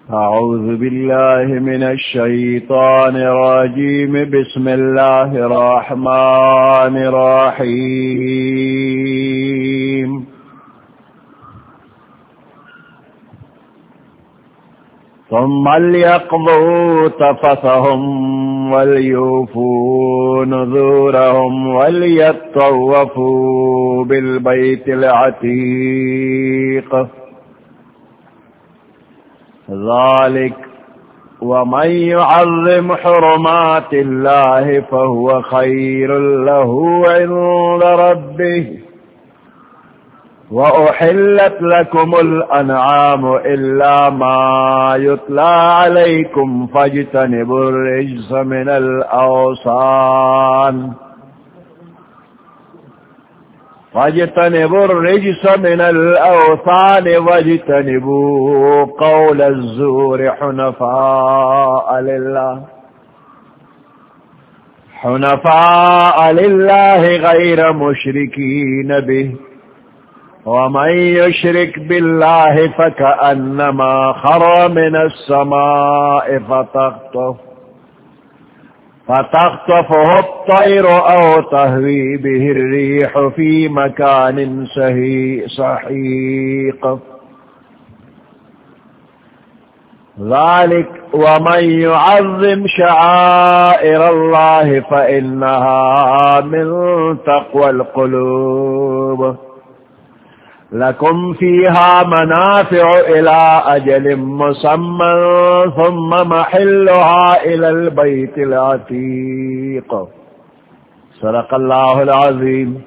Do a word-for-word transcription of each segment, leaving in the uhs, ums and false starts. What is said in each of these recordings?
أعوذ بالله من الشيطان الرجيم. بسم الله الرحمن الرحيم. ثم ليقضوا تفثهم وليوفوا نذورهم وليطوفوا بالبيت العتيق. ذلك ومن يعظم حرمات الله فهو خير له عند ربه. وأحلت لكم الأنعام إلا ما يتلى عليكم فاجتنبوا الرجس من الأوثان فاجتنبوا الرجس من الأوثان واجتنبوا قول الزور حنفاء لله حنفاء لله غير مشركين به. ومن يشرك بالله فكأنما خر من السماء فتخطف فتخطفه الطير أو تهوي به الريح في مكان سحيق. ذلك ومن يعظم شعائر الله فإنها من تقوى القلوب. لكم فيها منافع إلى أجل مسمى ثم محلها إلى البيت العتيق. صدق الله العظيم.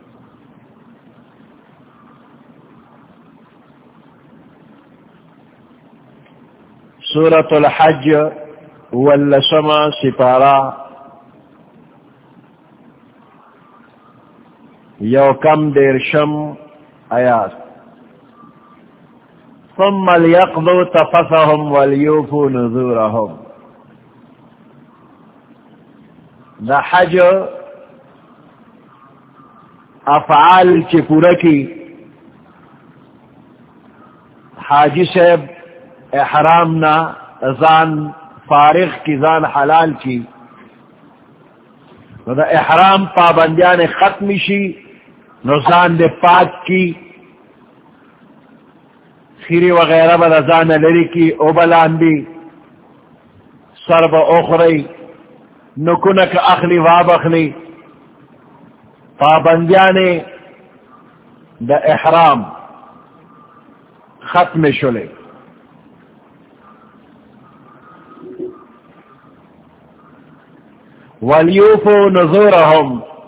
سورة الحج واللسمة سپارہ یوکم دیرشم آیات. ثم ليقضوا تفثهم وليوفوا نذورهم. دا حج افعال چی پورا کی حاجی صاحب احرام نا زان فارغ کی زان حلال کی دا احرام پابندیان ختم شی نزان دے پاک کی خیری وغیرہ با رضان لری کی اوبلان دی سر با اخری نکنک اخلی واب اخلی پابندیان دا احرام ختم شلے. وَلْيُوفُوا نُذُورَهُمْ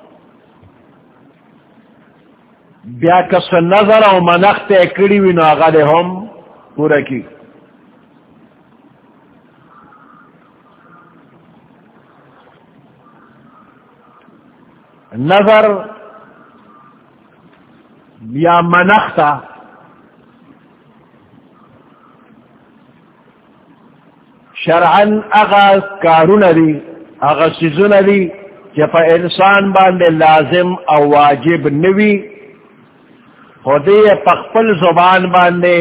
بیا کس نظر او منخت اکڑی وی نو آغا دے ہم پورا کی. نظر یا منختا شرعن اغا کارون دی اغا سیزون دی جفا انسان باندے لازم او واجب نوی خودی پخپل زبان باندے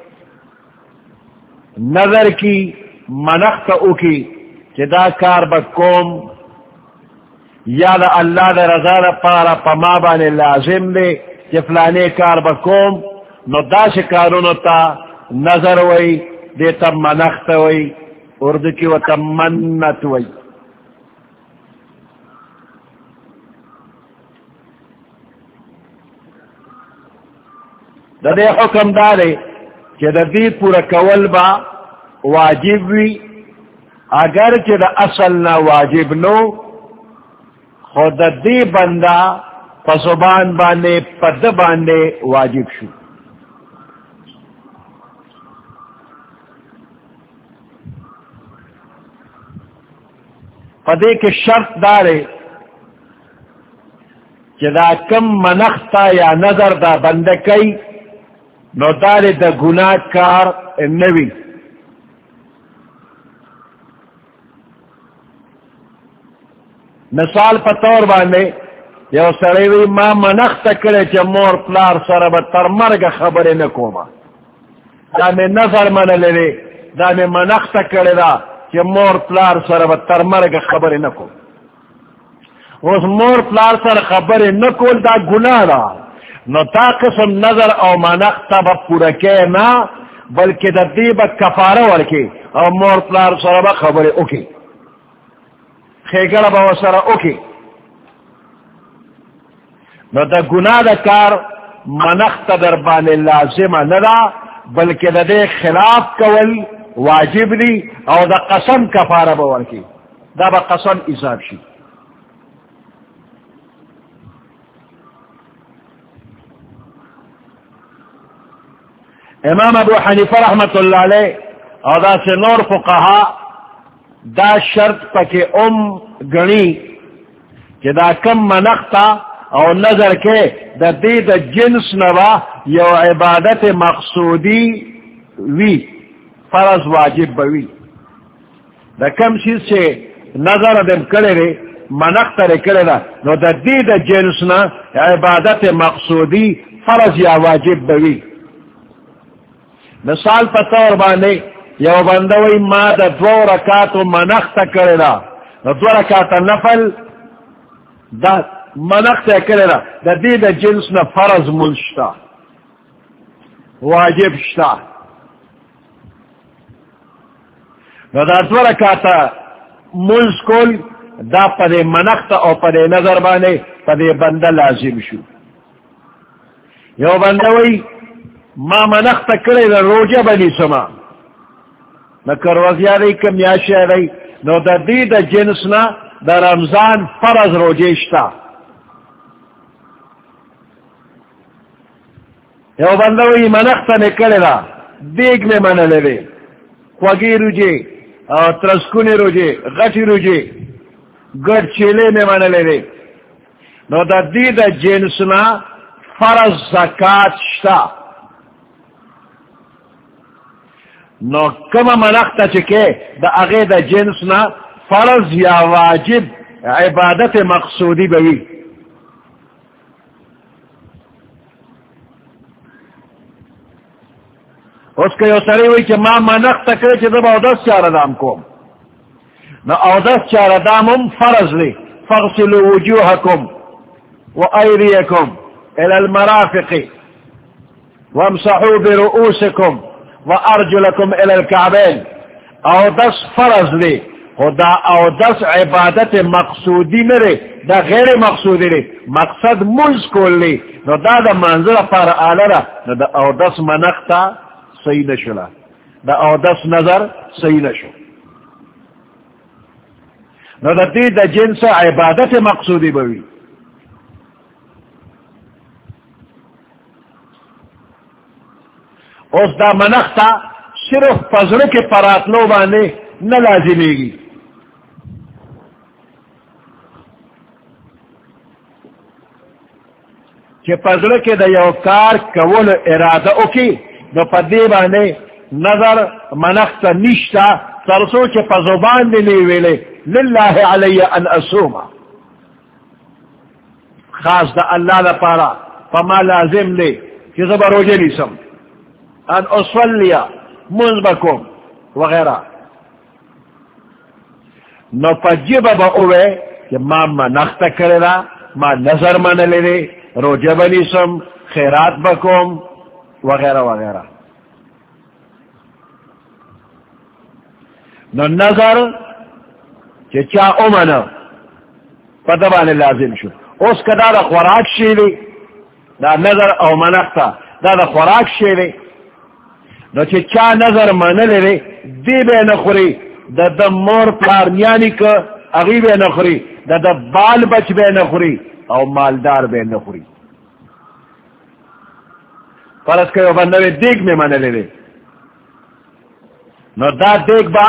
نظر کی منخت او کی چدا کار بکوم یا دا اللہ دا رضا دا پارا پما بانے لازم دے چفلانے کار بکوم نو دا شکارونو تا نظر وی دیتا منخت وی اردو کی و تمنت وی. دا دے حکم دارے کہ دا دی پورا کول با واجب وی اگر کہ دا اصل نا واجب نو خود دا دی بندہ پسوبان باندے پد باندے واجب شو. پدے کے شرط دارے کہ دا کم منختا یا نظر دا بندکی نو دارے دا گناہ کار نوی. مثال پتور باندے یو سڑیوی ما منخت کرے چا مور پلار سر با تر مرگ خبر نکوما دا میں نظر من لے دا میں منخت کرے دا کہ مور پلار سر و ترمرگ خبر نکو اس مور پلار سر خبر نکو دا گناہ دا نو تا قسم نظر او منخت با پورا کے نا بلکہ دا دی با کفارہ ورکی او مور پلار سر با خبر اوکی خیگر با سر اوکی نو دا گناہ دا کار منخت در بان لازم ندا بلکہ دا دے خلاف کول واجب دی او دا قسم کفارہ باور کی دا با قسم حساب شی امام ابو حنیفہ رحمت اللہ علیہ او دا سے نور فقہا دا شرط پکے ام گنی کہ دا کم منختا او نظر کے دا دی دا جنس نوا یو عبادت مقصودی وی فرض واجب بوی دا کم چیز سے نظر دم کرے رے منخت رے کرے دا نو دا دی دا جنس نا عبادت مقصودی فرض یا واجب بوی مثال پتور بانے یو بندوی ما دا دو رکاتو منخت کرے دا نو دو رکات نفل دا منخت کرے دا دا دی دا جنس نا فرض ملشتا واجب شتا نو دا دو رکاتا ملز کول دا پدے منخت او پدے نظر بانے پدے بندہ لازم شو یو بندوی ما منخت کرے دا روجہ بنی سما نکر وزیادی کم یاشی دی نو دا دی دا جنس نا دا رمضان فرض روجیشتا یو بندوی منخت نکلے دا دیگ میں من لے خوگی روجے اور ترسکونی روجے غٹی روجے گڑ چیلے میں من لے نو دا دی دا جنس نا فرض زکاة شتا نو کم منخت چکے دا اغی دا جنس نا فرض یا واجب عبادت مقصودی بوی اس کے یو سری ہوئی کہ ماں منخت کرے چھے دب او دس چار دام کوم نا او دس چار دامم فرض لی فاغسلوا وجوہکم و ایدیکم الى المرافق وامسحوا برؤوسکم وارجلکم الى الكعبین او دس فرض لی خدا او دس عبادت مقصودی نرے دا غیر مقصودی لے مقصد ملز کول لی نو دا دا منظر پار آلہ را نو دا او دس منختا صحیح نشلا دا او دس نظر صحیح نشو نو دا دی دا جنس عبادت مقصودی بوی اس دا منختا صرف پزر کے پراتلو بانے نہ لازمے گی کہ پزر کے دا یو کار کول ارادہ اکی نو پدی بانے نظر منخت نشتا ترسو چے پزوبان دے نیویلے للہ علی ان اسوما خاص دا اللہ دا پارا فما لازم لے کہ زبا روجے نیسم ان اصولیا منزبکم وغیرہ نو پجیب با اوے کہ ما منخت کرے دا ما نظر من لے دے روجے بنیسم خیرات بکم وغیرہ وغیرہ نو نظر کہ چا امنا پدبانے لازم شو اس کا دا دا خوراک شیلی دا نظر او منختا دا دا خوراک شیلی نو چا چا نظر منلے لے دی بے نخوری دا دا مور پلارنیانی کا اغی بے نخوری دا دا بال بچ بے نخوری او مالدار بے نخوری فرض کرو بندوے دیگ میں من لے لے نو دا دیگ با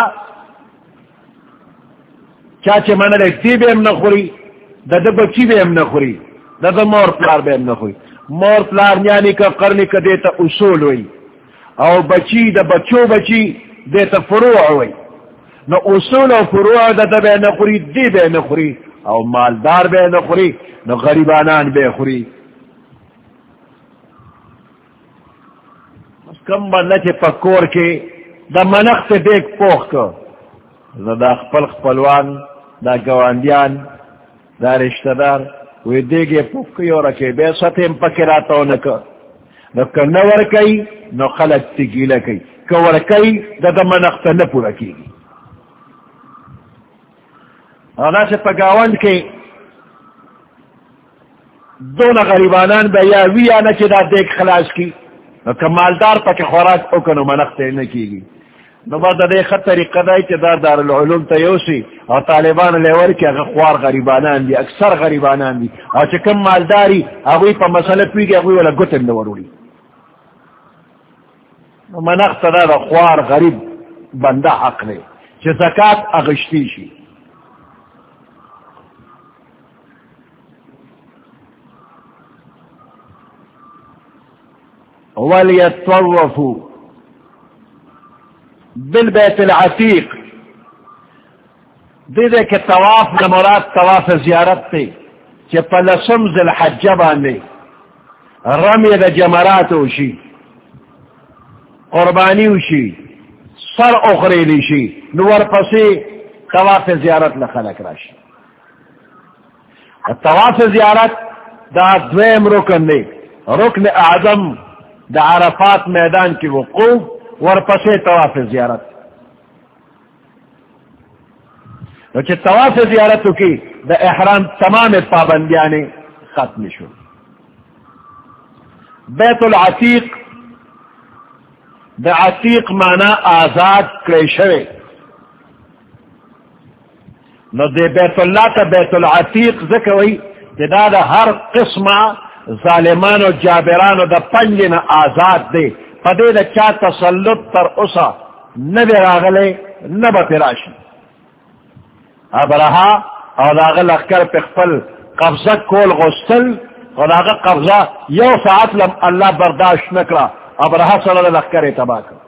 چاچے من لے دی بے ام نخوری دا دا بچی بے ام نخوری دا دا مور پلار بے ام نخوری مور پلار نیانی کا قرنی کا دیتا اصول ہوئی او بچی دا بچو بچی دیتا فروع ہوئی نو اصول او فروع دا دا بے نخوری دی بے نخوری او مالدار بے نخوری نو غریبانان بے خوری کم بندہ چے پکور کے دا منخت دیکھ پوخ کو دا خپل خپلوان دا گواندیان دا رشتہ دار وی دیگے پوخ کی اور رکھے بے ستیم پکراتو نکو نو کنور کئی نو خلق تگیلہ کئی کور کئی دا دا منخت نپورا کی گی اور سے پگاوند کے دون غریبانان با یا وی آنا چی دا دیکھ خلاص کی نو کمالدار پا که خوراک اوکنو منخت نکی گی نو با دا دیکھ طریقہ دائی چی دا دار العلوم تیوسی اور طالبان لیور کی اگر خوار غریبانان دی اکثر غریبانان دی اور چی کم مالداری اگوی پا مسئلہ پوی گی اگوی والا گتن نورولی نو منخت دا دا خوار غریب بندہ حق لے چی زکاة اغشتی شی وَلْيَطْوَّفُوا بِالْبَيْتِ الْعَتِيقِ دے دے کہ طواف نمراد طواف زیارت تے چی پلسم ذی الحجہ باندے رمی دا جمرات ہوشی قربانی ہوشی سر اخریلی شی نور پسی طواف زیارت لخلق راشی طواف زیارت دا دویم رکن دے رکن اعظم دا عرفات میدان کی وقوف ورپسے طواف زیارت وچہ طواف زیارتو کی دا احرام تمام پابندیانے ختم شو بیت العتیق دا عتیق مانا آزاد کریشوے نو دے بیت اللہ تا بیت العتیق ذکوئی کہ دا دا ہر قسمہ ظالمان و جابران و دا پنجن آزاد دے پدے دا چا تسلط تر اسا نبی راغلے نبا پراشی ابرہا اور داغل اخکر پخپل قبضہ کول غسل اور داغل قبضہ یو ساعت لم اللہ برداشت نکرا ابرہا صلی اللہ اخکر اتباہ کر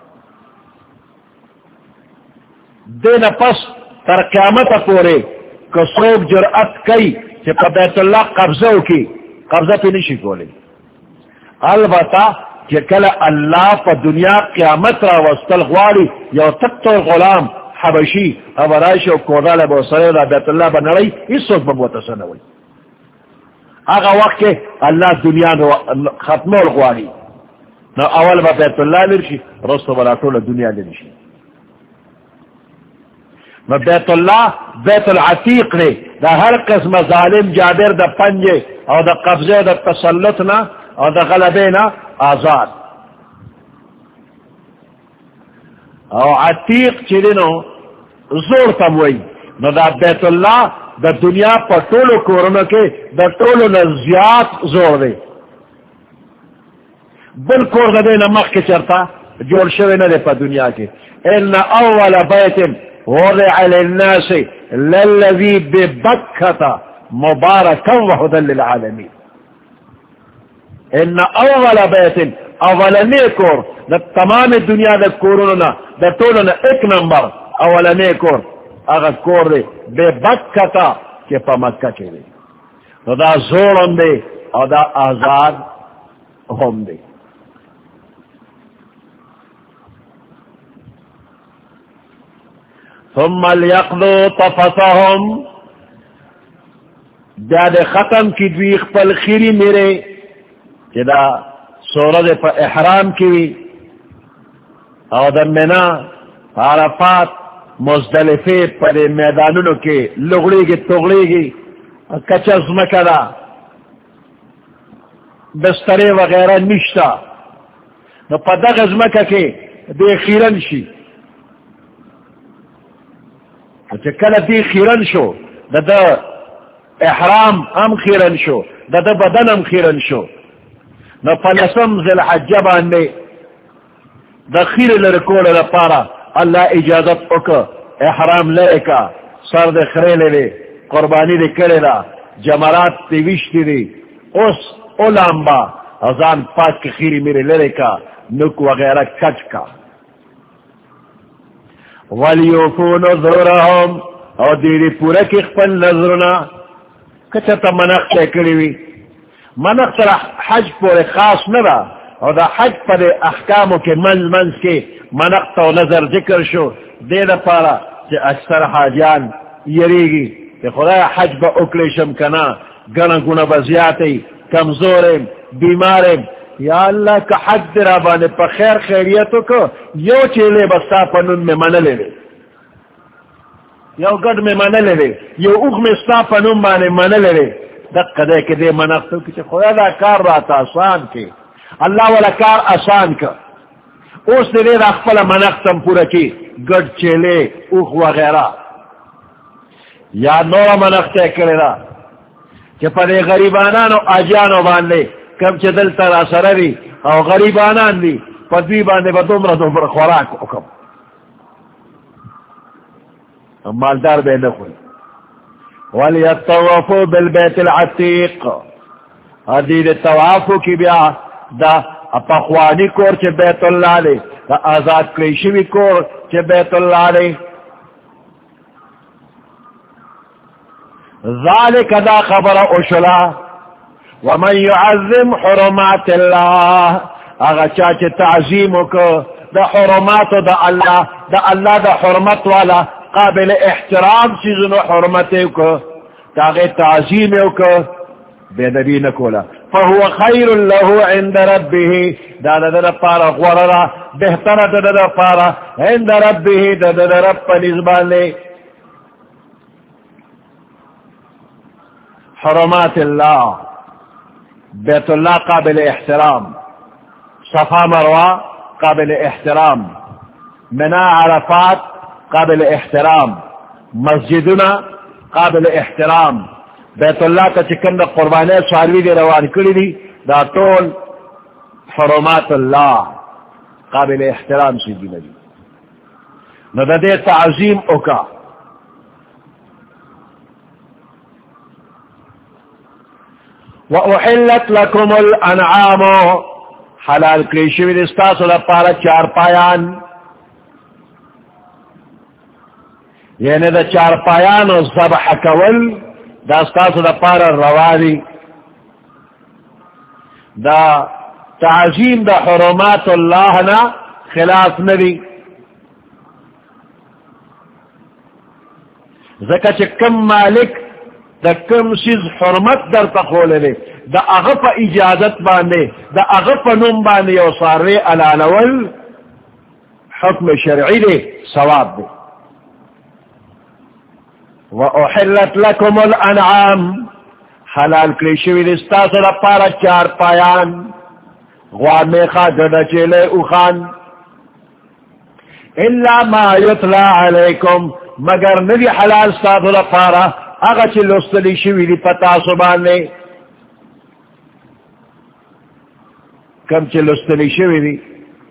دین پس تر قیامت پورے کسوک جرأت کئی کہ پا بیت اللہ قبضہ کی قبضہ پہ نہیں شکولے البتہ کہ کل اللہ پا دنیا قیامت را وستل غواری یو تک تو غلام حبشی اب رائش و کودال ابو صلی اللہ بیت اللہ بنرائی اس وقت ببوتا سنوئی آگا وقت کہ اللہ دنیا ختمو الغواری نو اول با بیت اللہ لرشی رستو بلا طول دنیا لرشی نو بیت اللہ بیت العتیق نے دا ہر قسم ظالم جابر دا پنجے اور دا قبضے دا تسلطنا اور دا غلبینا آزاد اور عتیق چلنو زور تموئی نو دا بیت اللہ دا دنیا پر طولو کورنو کے دا طولو نزیات زور دے بالکور دا دینا مخ کے چرتا جوڑ شوے نہ دے پا دنیا کے ان اول بیت وضع للناس للذي ببكة مباركا وهدى للعالمين ان اول بيت اول نيكور دا تمام الدنيا دا كوروننا دا طولنا ایک نمبر اول نيكور اغا كور دے ببكة کے پا مکہ کے دے دا زورن دے اور دا آزاد ہم دے ثم ليقضوا تفثهم جاد ختم کی دویخ پل خیری میرے جدا سورد پا احرام کی او دا منا عرفات مزدلفے پر میدانونو کے لغڑی گی تغڑی گی کچز مکدا بسترے وغیرہ نشتا نو پا دغز مکا کے دے خیرن شی اچھا کل دی خیرن شو دا دا احرام ام خیرن شو دا دا بدن ام خیرن شو نو پلسم ذی الحجہ باندے دا خیر لرکول لپارا اللہ اجازت اکا احرام لے کا سر دے خریلے لے قربانی دے کرے لا جمرات تی وشتی دے اس اولامبا ازان پاک کی خیری میرے لرے کا نک وغیرہ کچ کا وَلْيُوفُوا نُذُورَهُمْ اور دیری پورا کی خپل نظرنا کچھتا منخ چکریوی منخ تر حج پورے خاص ندا اور دا حج پر احکاموں کے منز منز کے منقط و نظر ذکر شو دے دا پارا چی اکثر حاجان یریگی کہ خدا حج با اکلیشم کنا گنا گنا بزیاتی کمزورم بیمارم یا اللہ کا حج درا بانے پا خیر خیریتو کو یو چیلے بستا پنون میں من لے لے یو گڑ میں من لے لے یو اوغ میں ستا پنون بانے من لے لے دقا دے کے دے منقطو کی خدا دا کار راتا آسان کے اللہ والا کار آسان کا اس دے دے اخفل منقطم پورا کی گڑ چیلے اوغ وغیرہ یا نورا منقطے کرے را کہ پدے غریبانانو آجانو باندے کم چه دل تر اثرری او غریبانان دی پدوی باندے با دومرا دومرا خوراک حکم مالدار بے نخوی وَلْيَطَّوَّفُوا بِالْبَيْتِ الْعَتِيقِ حدید توافو کی بیا دا پخوانی کور چه بیت اللہ لے دا آزاد کریشوی کور چه بیت اللہ لے ذالک دا خبر اشلا ومن يعظم حرمات اللہ اگا چاچ تعظیمو کو دا حرماتو دا اللہ دا اللہ دا حرمت والا قابل احترام چیزنو حرمتو کو تاغی تعظیمو کو بے نبی نکولا فهو خیر له عند ربه دا دا دا پارا غوررا بہتر دا دا پارا عند ربه دا دا رب پا نزبان لے حرمات اللہ بیت اللہ قابل احترام صفا مروہ قابل احترام منا عرفات قابل احترام مسجدنا قابل احترام بیت اللہ کا چکن دا قربانے سواروی دی روان کری دی دا طول حرمات اللہ قابل احترام سی دی نبی نو دا دے تعظیم اوکا وَأُحِلَّتْ لَكُمُ الْأَنْعَامُ حلال کریشوی دستاسو دا پارا چار پایان یعنی دا چار پایان و ذبح کول دستاسو دا پارا روانی دا تعظیم دا حرمات اللہ نا خلاف نبی زکا چه کم مالک دا کم سیز حرمت در تخول لے دا اغف اجازت باندے دا اغف نم باندے یو سارے علالول حکم شرعی دے ثواب دے وَأُحِلَّتْ لَكُمُ الْأَنْعَامِ حلال کریشوی دستا سر پارا چار پایان غوان میخا گڑا چیلے اخان اِلَّا مَا يُتْلَى عَلَيْكُمْ مگر ندی حلال ستا سر پارا اگا چی لستلی شوی دی پتا سبانے کم چی لستلی شوی دی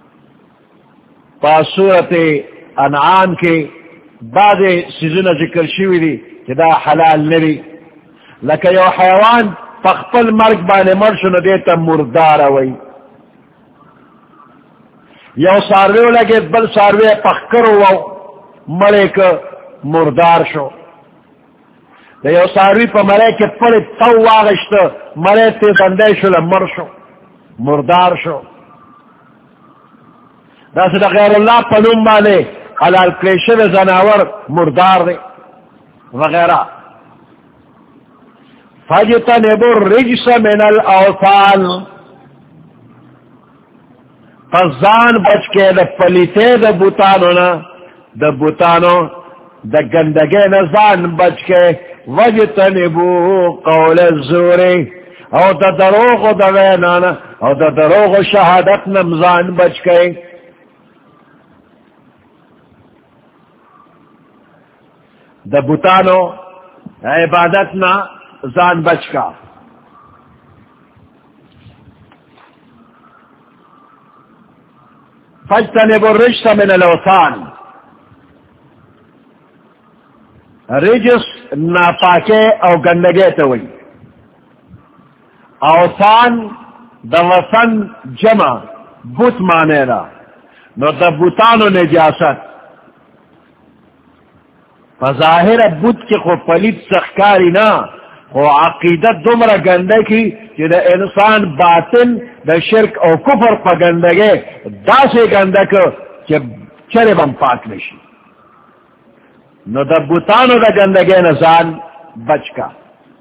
پا صورت انعام کے بعد سیزن ذکر شوی دی کہ دا حلال نبی لکہ یو حیوان پخپل مرگ بانے مرشن دیتا مردار ہوئی یو سارویو لگے بل ساروی پخکر ہوا مرے کا مردار شو دا یو ساروی پا مرے کے پڑے تو واغشت مرے تے بندے شو لمر شو مردار شو دا سدا غیر اللہ پنوم بانے حلال کریشن زناور مردار دے وغیرہ فَجْتَنِبُوا الرِّجْسَ مِنَ الْأَوْثَانِ فزان بچ کے دا پلیتے دا بوتانو نا دا بوتانو دا گندگے نزان بچ کے وَجْتَنِبُوا قَوْلَ الزُّورِ او دا دروغ دا وینانا او دا دروغ شہادت نمزان بچ کے دا بوتانو عبادتنا زان بچ کا فاجتنبوا الرجس من الاوثان رجس ناپاکے او گندگے توئی اوثان دا وثن جمع بت مانے نا نو دا بوتانو نجاست فظاہر بت کے خو پلیت سخکاری نا خو عقیدت دمرا گندے کی کہ دا انسان باطن دا شرک او کفر پا گندگے دا سے گندک کہ چرے بم پاک نشی. نو دا بوتانو دا گندگی نزان بچ کا.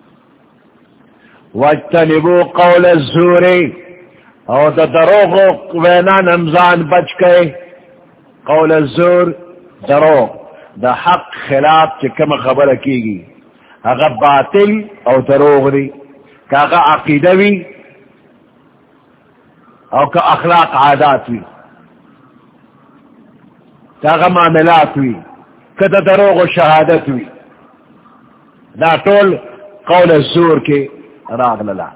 واجتنبو قول الزوری او دا دروغ وینا نمزان بچ کے. قول الزور دروغ دا حق خلاف چکم خبر کی گی اگر باطل او دروغ دی کہ اگر عقیدہ وی او کہ اخلاق عادات وی کہ اگر معاملات وی کہ دا دروغ و شہادت وی دا طول قول الزور کے راغ للا.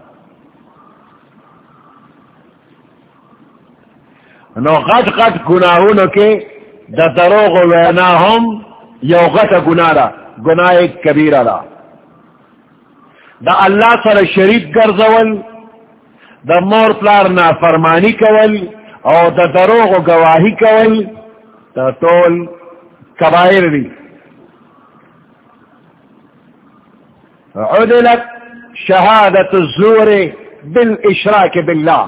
نو غد غد گناہونو کے دا دروغ وینا ہم یو غد گناہ را گناہ کبیرہ را. دا اللہ سر شریک گرزول دا مور پلار نافرمانی کول او دا دروغ و گواہی کول دا طول کبائر دی. عدلت شہادت الزور بالاشراک باللہ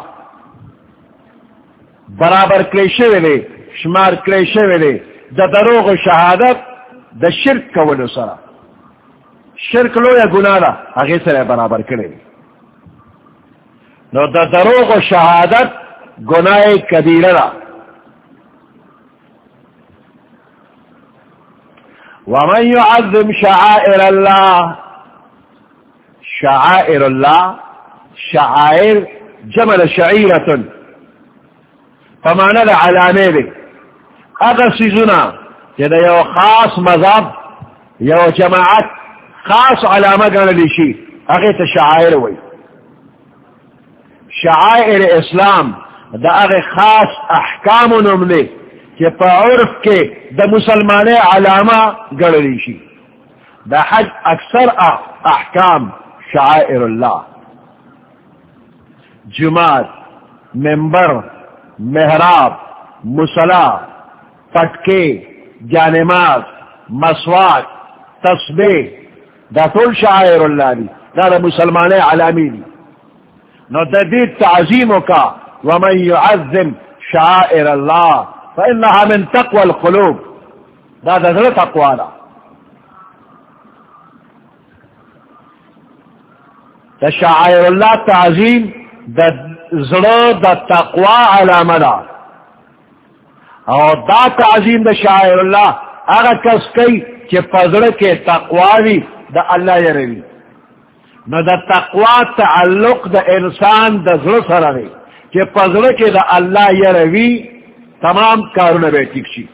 برابر کلیشے ویلے شمار کلیشے ویلے دا دروغ و شہادت دا شرک کولو سرا. شرک لو یا گناہ دا اگے سر برابر کرے. نو دا دروغ و شہادت گناہ کبیرہ دا. ومن يعظم شعائر اللہ شعائر اللہ شعائر جمل شعیرتن فمانا دا علامی دی. اگر سیزونا کہ دا یو خاص مذہب یو جماعت خاص علامہ گرلی شی اگر تا شعائر ہوئی. شعائر اسلام دا اگر خاص احکام نملے کہ پا عرف کے دا مسلمان علامہ گرلی شی. دا حج اکثر احکام شعائر اللہ. جماعت ممبر محراب مصلا پٹکے جانماز مسواک تسبیح دا طول شعائر اللہ دی. دا دا مسلمان علامی دی. نو دا دی تعظیموں کا ومن يعظم شعائر اللہ فإنها من تقوى القلوب دا دا ذل تقوی دا. دا شعائر اللہ تعظیم دا زلو دا تقوی علامہ دا. اور دا تعظیم دا شعائر اللہ اگر کس کئی چی پزر کے تقوی دا اللہ یروی. نو دا تقوی تعلق دا انسان دا زلو سر رہی چی پزر کے دا اللہ یروی تمام کارون بے ٹکشی.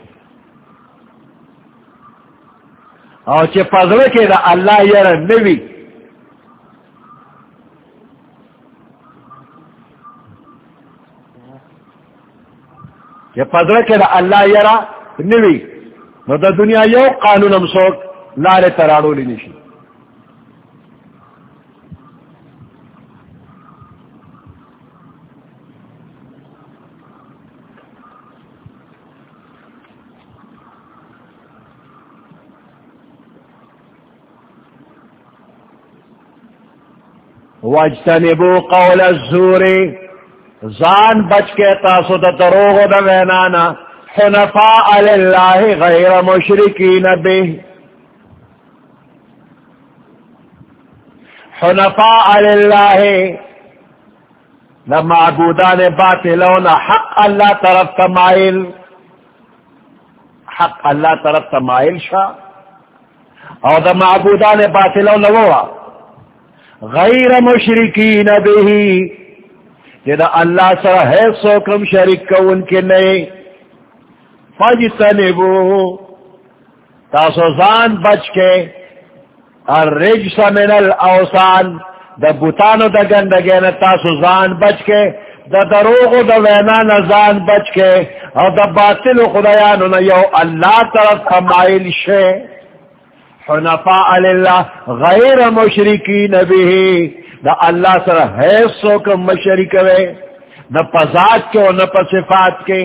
اور چی پزر کے دا اللہ یر نوی کہ پدر کے دا اللہ یرا نوی نو دا دنیا یو قانون امسوک لارے ترارو لی نشی. واجتنبو قول الزوری زان بچ کے تاسو دا دروغ دا وینانا حنفاء للہ غیر مشرکین بہ. حنفاء للہ دا معبودان باطلون حق اللہ طرف تمائل حق اللہ طرف تمائل شا اور دا معبودان باطلون وہ غیر مشرکین بہ کہ دا اللہ سر ہے سوکم شرک کو ان کے نئے. فاجتنبو تاسو زان بچ کے الرجس من الاوثان دا بوتانو دا گندگین تاسو زان بچ کے دا دروغ دا وینان زان بچ کے اور دا باطل خدایانو یو اللہ طرف کمائل شے. حنفاء للہ غیر مشرکین بہ دا اللہ سر ہے سو کم مشرک وے نہ پذات کے اور نہ پصفات کے.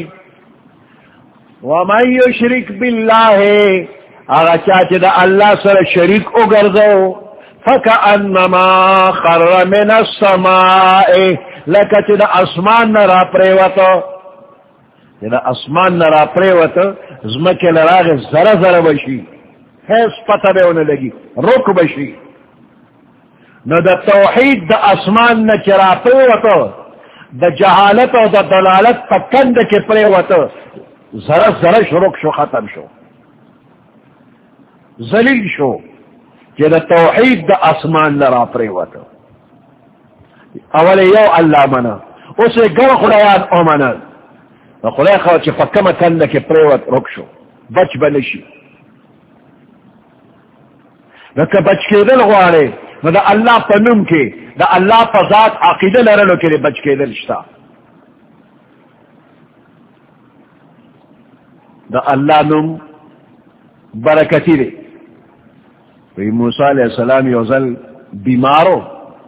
ومن یشرک باللہ اگر چاچے دا اللہ سر شریک اگرزو فکأنما خر من السماء لکچے دا اسمان نرا پریوتو دا اسمان نرا پریوت زمک لراغ زر زر بشی حیث پتہ بے انہیں لگی رک بشی نو دا توحید دا اسمان نا چرا پریوت دا جہالت و دا دلالت پا کند کے پریوت زر زر شرک شو ختم شو ذلیل شو کہ دا توحید دا اسمان نرا پریوت اول یو اللہ منا اسے گر خدایان او منا خدای خواہ چی پکم کند کے پریوت رک شو بچ بنشی نکا بچ کے دل غوارے نو دا اللہ پا نم کے دا اللہ پا ذات عقیدہ لرنو کے لئے بچ کے دل شتا دا اللہ نم برکتی دے وی موسیٰ علیہ السلام یوزل بیمارو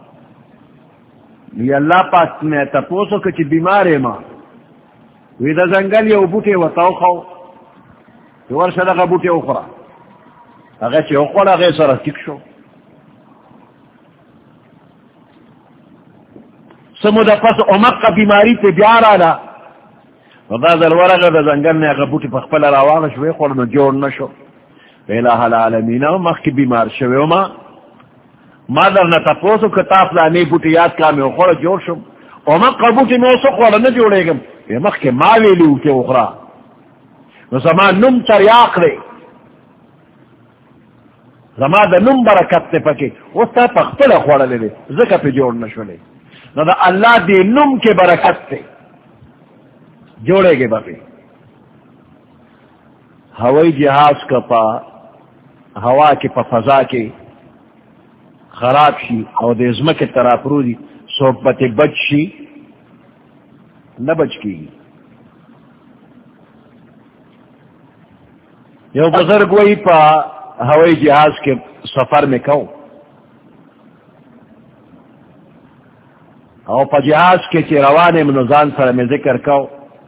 وی اللہ پاک میں تپوسو کچی بیمارے ماں وی دا زنگل یو بوٹے و توخو ورشا دا بوٹے اخرا اگر چی اخرا اگر سر تک شو سمو دا پس امق بیماری تے بیار آلا و دا ذلور اگر دا زنگل نے اگر بوٹے پخپل راواغ شوئے خورنو جوڑ نشو الہ العالمین مخ کی بیمار شوئے ما ما در نتپوسو کتاف لانے بوٹے یاد کامی اخرا جوڑ شو امق بوٹے میں اسو خورا نجوڑے گم مخ کے ماوی لیو کے اخرا نو زمان نم تریاق دے زمان دا نم برکت تے پکے اس تا پختل خوڑا لے دے ذکر پہ جوڑ نشو لے نو دا اللہ دے نم کے برکت تے جوڑے گے بکے ہوائی جہاز کا پا ہوا کے پا فضا کے خراب شی او دے ازمک طرح پرو دی صحبت بچ شی نہ بچ کی یو بزرگ وہی پا ہوائی جہاز کے سفر میں کہو او پا جہاز کے چی روان منوزان سر میں ذکر کہو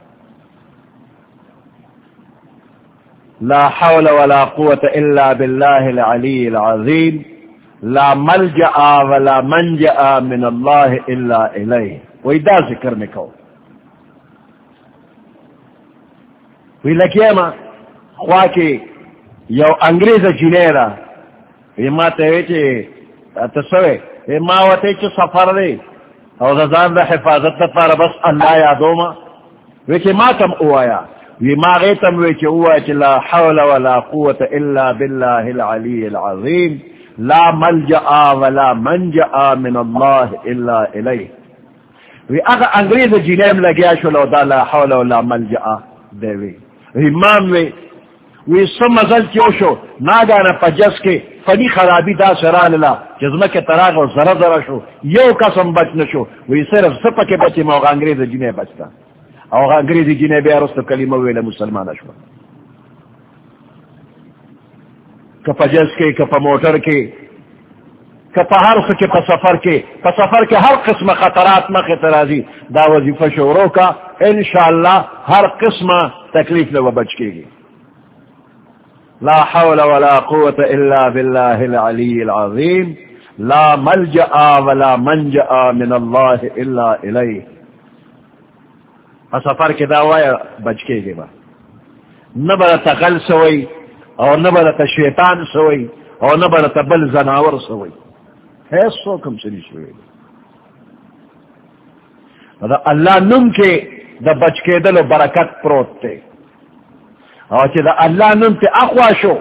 لا حول ولا قوة الا باللہ العلی العظیم لا ملجأ ولا منجأ من اللہ الا الیہ وہی دا ذکر میں کہو وی لکیے ما خواہ کی یو انگریز جنیرہ وی ما تیوی چی تسوے وی ما واتی چی سفر دے او زان دا حفاظت دا پارا بس اللہ یادو ما وی چی ما تم اوایا وی ما غیتم وی چی اوایا چی لا حول ولا قوة الا باللہ العلی العظیم لا ملجأ ولا منجأ من اللہ الا الیہ وی اگا انگریز جنیم لگیا شلو دا لا حول ولا ملجأ دے وی امام وی وی سم مزل کیوں شو ناگانا پا جس کے فنی خرابی دا سران اللہ جزمہ کے تراغ و ذرہ ذرہ شو یو قسم بچ نشو وی صرف سپا کے بچے موقع انگریز جنہیں بچتا او انگریزی جنہیں بے رست کلمہ ویلے مسلمان شو کپا جس کے کپا موٹر کے کپا ہر کے پا سفر کے پا سفر کے ہر قسم خطرات میں خطرازی دا وظیفہ شوروں کا انشاءاللہ ہر قسم تکلیف لو بچ کے گی لا حول ولا قوة الا باللہ العلی العظیم لا ملجأ ولا منجأ من اللہ الا الیہ سفر کے دعوی بچ کے گی با نبرا تغل سوئی اور نبرا تشیطان سوئی اور نبرا تبل زناور سوئی ہے سو کم سنی شوئی دا اللہ نم کے دا بچ کے دل و برکت پروت تے اور چی دا اللہ نم تے اقوا شو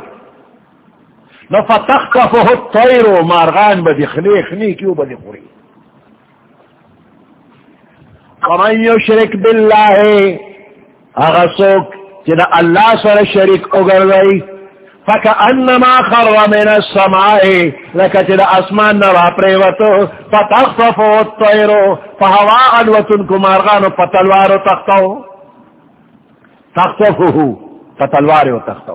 نفتخکفہ الطیر و مارغان بدی خلی خلی کیوں بدی خوری ومن یشرک باللہ اغسوک چی دا اللہ سر شرک اگر گئی فکأنما خر من السماء لکا چی دا اسمان نرا پریوتو فتخطفو الطیرو فہوا علوتن کو مارغانو پتلوارو تختو تخطفو پتلوارو تختو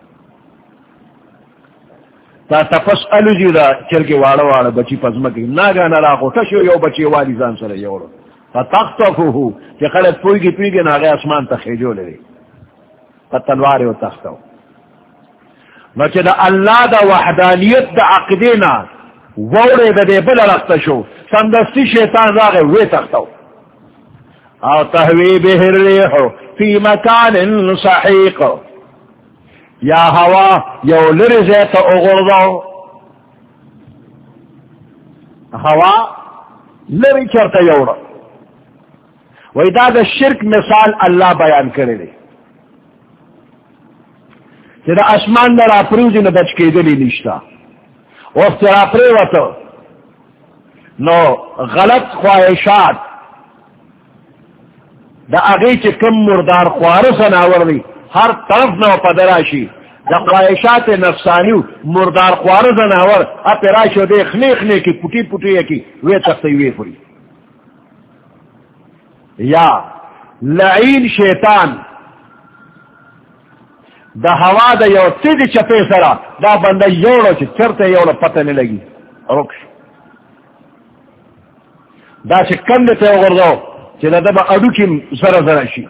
تا تفس علو جی دا چلکی وارو وارو بچی پزمکی ناگا نراقو تشو یو بچی والی زان سر یورو فتخطفو چی خلط پویگی پویگی ناگا اسمان تخیجو لے پتلوارو تختو نو چی دا اللہ دا وحدانیت دا عقدینا ووڑے دا دے بلا رخت شو سندستی شیطان راگے وی تختو او تهوی به الریح فی مکان سحیق یا ہوا یو لرزے تا اغردو ہوا لری چرتا یوڑا وی دا دا شرک مثال اللہ بیان کرے دے کہ دا اسمان در اپروزی نا بچ کے دلی نشتا وقت را پریوتا نو غلط خواہشات دا اگی چی کم مردار خوارسن آوردی ہر طرف نو پدراشی دا خواہشات نفسانیو مردار خوارسن آورد اپی راشو دے خنے خنے کی پوٹی پوٹی کی وی تختی وی پوری یا لعین شیطان دا ہوا دا یو تید چپے سرا دا بندہ یوڑو چی چرتے یوڑو پتہ نہیں لگی رکش دا چی کندتے اغردو چی دا با اڈو کی زر زر شی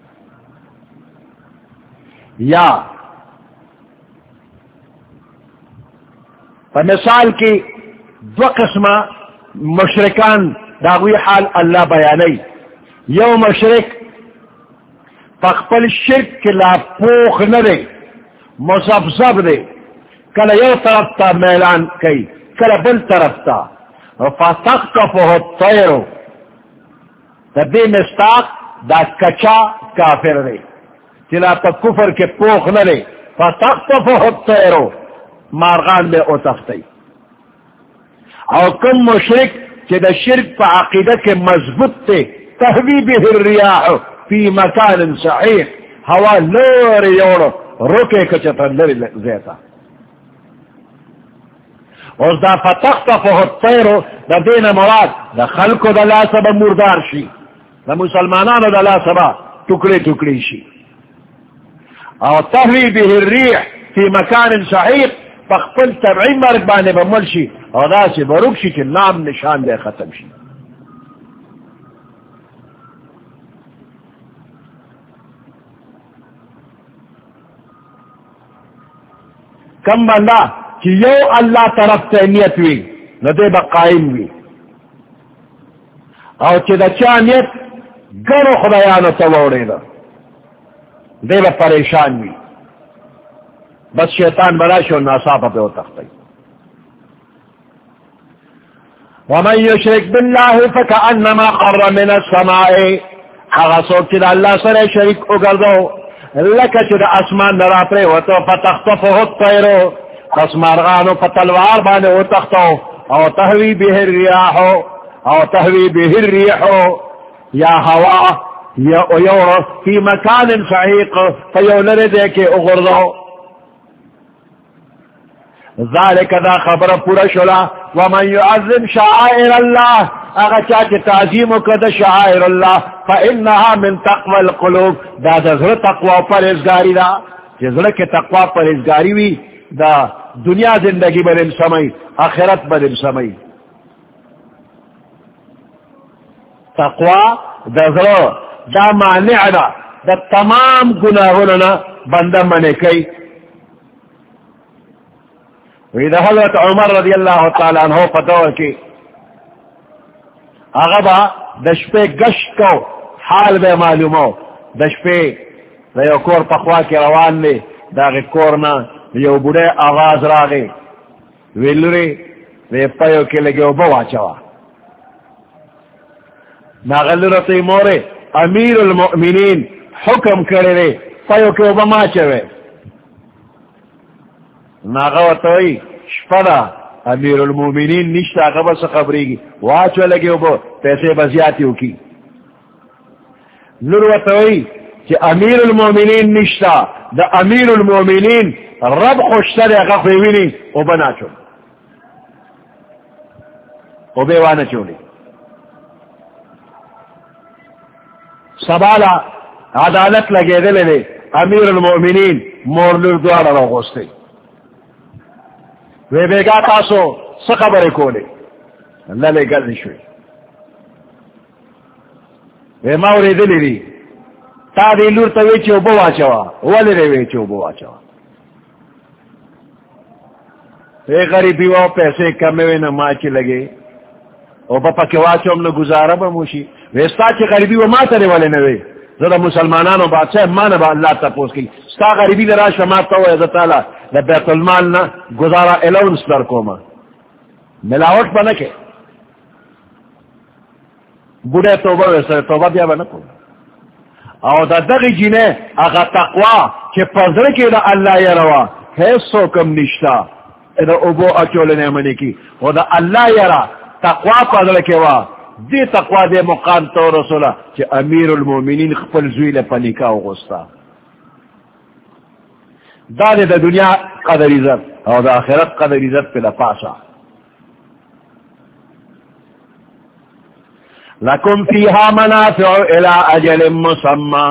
یا پا مثال کی دو قسم مشرکان داوی حال اللہ بیانی یو مشرک پخپل شرک کی لا پوخ ندے مصفصف دے کل یو طرف تا میلان کئی کل بل طرف تا فتخطفه الطیر دا دے مستاق دا کچا کافر دے چلا تا کفر کے پوخ ندے فتخطفه الطیر مارغان بے او تختی او کم مشرک چی دا شرک پا عقیدت کے مضبوط تے تہوی به الریاح فی مکان صحیح ہوا لوری یوڑو روکے کچتا لری زیتا اور دا فتخطفه الطیر دا دین مراد دا خلقو دا لا سبا مردار شی دا مسلمانانو دا لا سبا ٹکڑی ٹکڑی شی او تہوی به الریح فی مکان صحیح پخپل تبعی مرگ بانے بمل شی او دا سی بروک شی چی نام نشان دے ختم شی کم بندہ کہ یو اللہ طرف تینیت وی نہ دے با قائم وی او چی دا چانیت گرو خدایانو تلوڑے دا دے با پریشان وی بس شیطان بلاشو ناصافہ پہ اتختی ومن یشرک باللہ فکأنما قر من السماء اغسوک چی دا اللہ سر شرک اگردو لکا چی دا اسمان نرا پرے وطو فتخطفه الطیرو پس مارغانو فتلوار بانے اتختو او تہوی به الریاحو او تہوی به الریحو یا ہوا یا یور فی مکان صحیق فیولر دے کے اغردو ذالک دا خبر پورا شلا ومن يعظم شعائر اللہ اگر چاچے تعظیم کد شعائر اللہ فإنها من تقوى القلوب دا دا ذر تقوی پر ازگاری دا جزر کے تقوی پر ازگاری وی دا دنیا زندگی بدن سمئی آخرت بدن سمئی تقوی دا ذر دا مانع دا دا تمام گناہوننا بندہ منے کئی ویدہ حضرت عمر رضی اللہ تعالیٰ عنہ فتوہ کی اغبا دشپے گشت کو حال بے معلومو دشپے دیو کور پخوا کی روان لے داغی کورنا یو بڑے آواز راگے ویلوری وی پیو کے لگے بوا چوا ناغلرتی مورے امیر المؤمنین حکم کرے رے پیو کے بما چوے ناغوتوئی شپدا امیر المومنین نشتا خبر سے خبری گی واچو لگے وہ پیسے بزیاتیوں کی نروتوئی کہ امیر المومنین نشتا دا امیر المومنین رب خوشتر اگا خویوینی او بنا چو او بیوانا چولی سبالا عدالت لگے دلے دے امیر المومنین مورلر دوارا رو غستے وی بیگا تاسو سخبر کولے للے گل نشوی وی موری دلی دی تا دی لور تا وی چو بوا چوا ولی ری وی چو بوا چوا وی غریبی وہ پیسے کمے وی نماچی لگے او پا پکی واچوم نو گزارا با موشی ویستا چی غریبی و ما تری والے نوے زدہ مسلمانانو بادشاہ مانا با اللہ تا پوس کی ستا غریبی در آشا ما تاو عزت تعالی دا بیت المال نا گزارا الاونس در کوما ملاوٹ با نکے بوڑے توبہ ویسا توبہ بیا با نکو او دا دغی جینے اگا تقوی چی پزرکی دا اللہ یروا حیثو کم نشتا دا ابو اچولنے منی کی او دا اللہ یرا تقوی پزرکی وا دی تقوی دے مقام تو رسولہ چی امیر المومنین خپل زویل پنکا و غستا دا دے دا دنیا قدر عزت او دا آخرت قدر عزت پہ دا پاسا لکم فیہا منافع الى اجل مسمى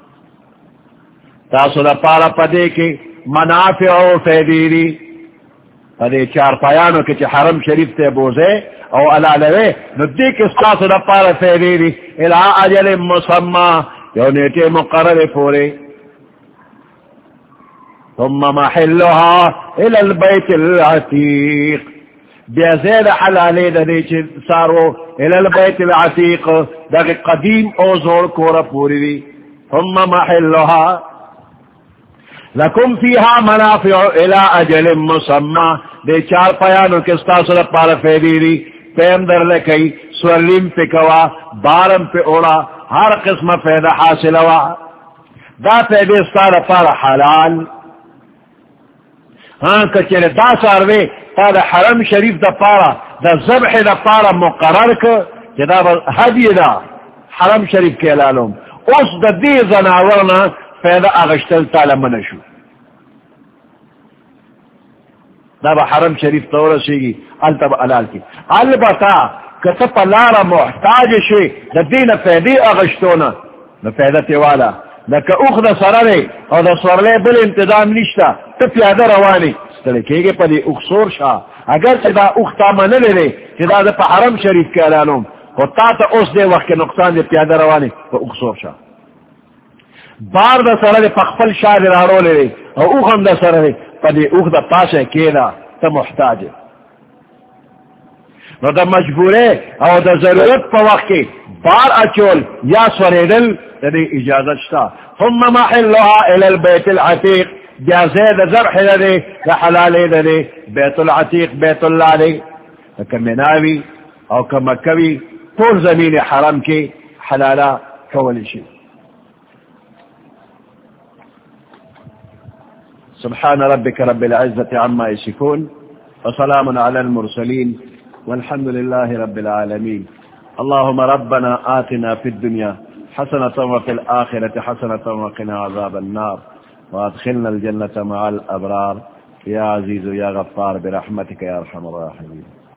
تاسو دا پارا پدے کے منافع فیدیری پدے چار پایانو کے چی حرم شریف تے بوزے او علالوے نو دیکھ استاسو دا پارا فیدیری الى اجل مسمى یو نیٹے مقرر پورے ثم محلها الى البيت العتيق بیازید حلالی دا دیچ سارو الى البيت العتيق دا قدیم او زور کورا پوری دی ثم محلها لکم فیہا منافع الى اجل مسمى دے چار پیانو کستاسو دا پارا فیدی دی پیم در لکی سورلیم پہ کوا بارم پہ اوڑا ہر قسم فیدہ حاصل ہوا دا فیدی استارا پارا حلال ہاں کچھلے دا ساروے تا دا حرم شریف دا پارا دا ذبح دا پارا مقرر کر جدا حدی دا حرم شریف کے لالوم اس دا دی زناورنا فیدہ اغشتل تالا منشو دا با حرم شریف طورا سیگی التب علال کی البتا کتب لارا محتاج شوی دا دین فیدی اغشتونا دا فیدہ تیوالا لکا اخ دا سرنے او دا سرلے بل انتظام نشتا تا پیادہ روانی ستلکے گے پا دی اخ سور شا اگر چی دا اخ تا منلے لے چی دا دا پا حرم شریف کے علالوم و تا تا اس دے وقت کے نقصان دے پیادہ روانی پا اخ سور شا بار دا سرنے پا خفل شا دے رارو لے لے او اخ ہم دا سرنے پا دی اخ دا پاسے کیدا تا محتاج نو دا مجبورے او دا ضرورت پا وقت کے بار اچول یا سوریدل دا دی اجازت شتا ثم محلها الى البيت العتيق جازید زرح دا دی دا حلالے دا دی بیت العتیق بیت اللہ دی کمناوی او کمکوی طول زمین حرم کی حلالا کولیشی سبحان ربك رب العزة عما يصفون وسلام على المرسلين والحمد لله رب العالمين اللهم ربنا آتنا في الدنيا حسنة وفي الآخرة حسنة وقنا عذاب النار وادخلنا الجنة مع الأبرار يا عزيز يا غفار برحمتك يا أرحم الراحمين.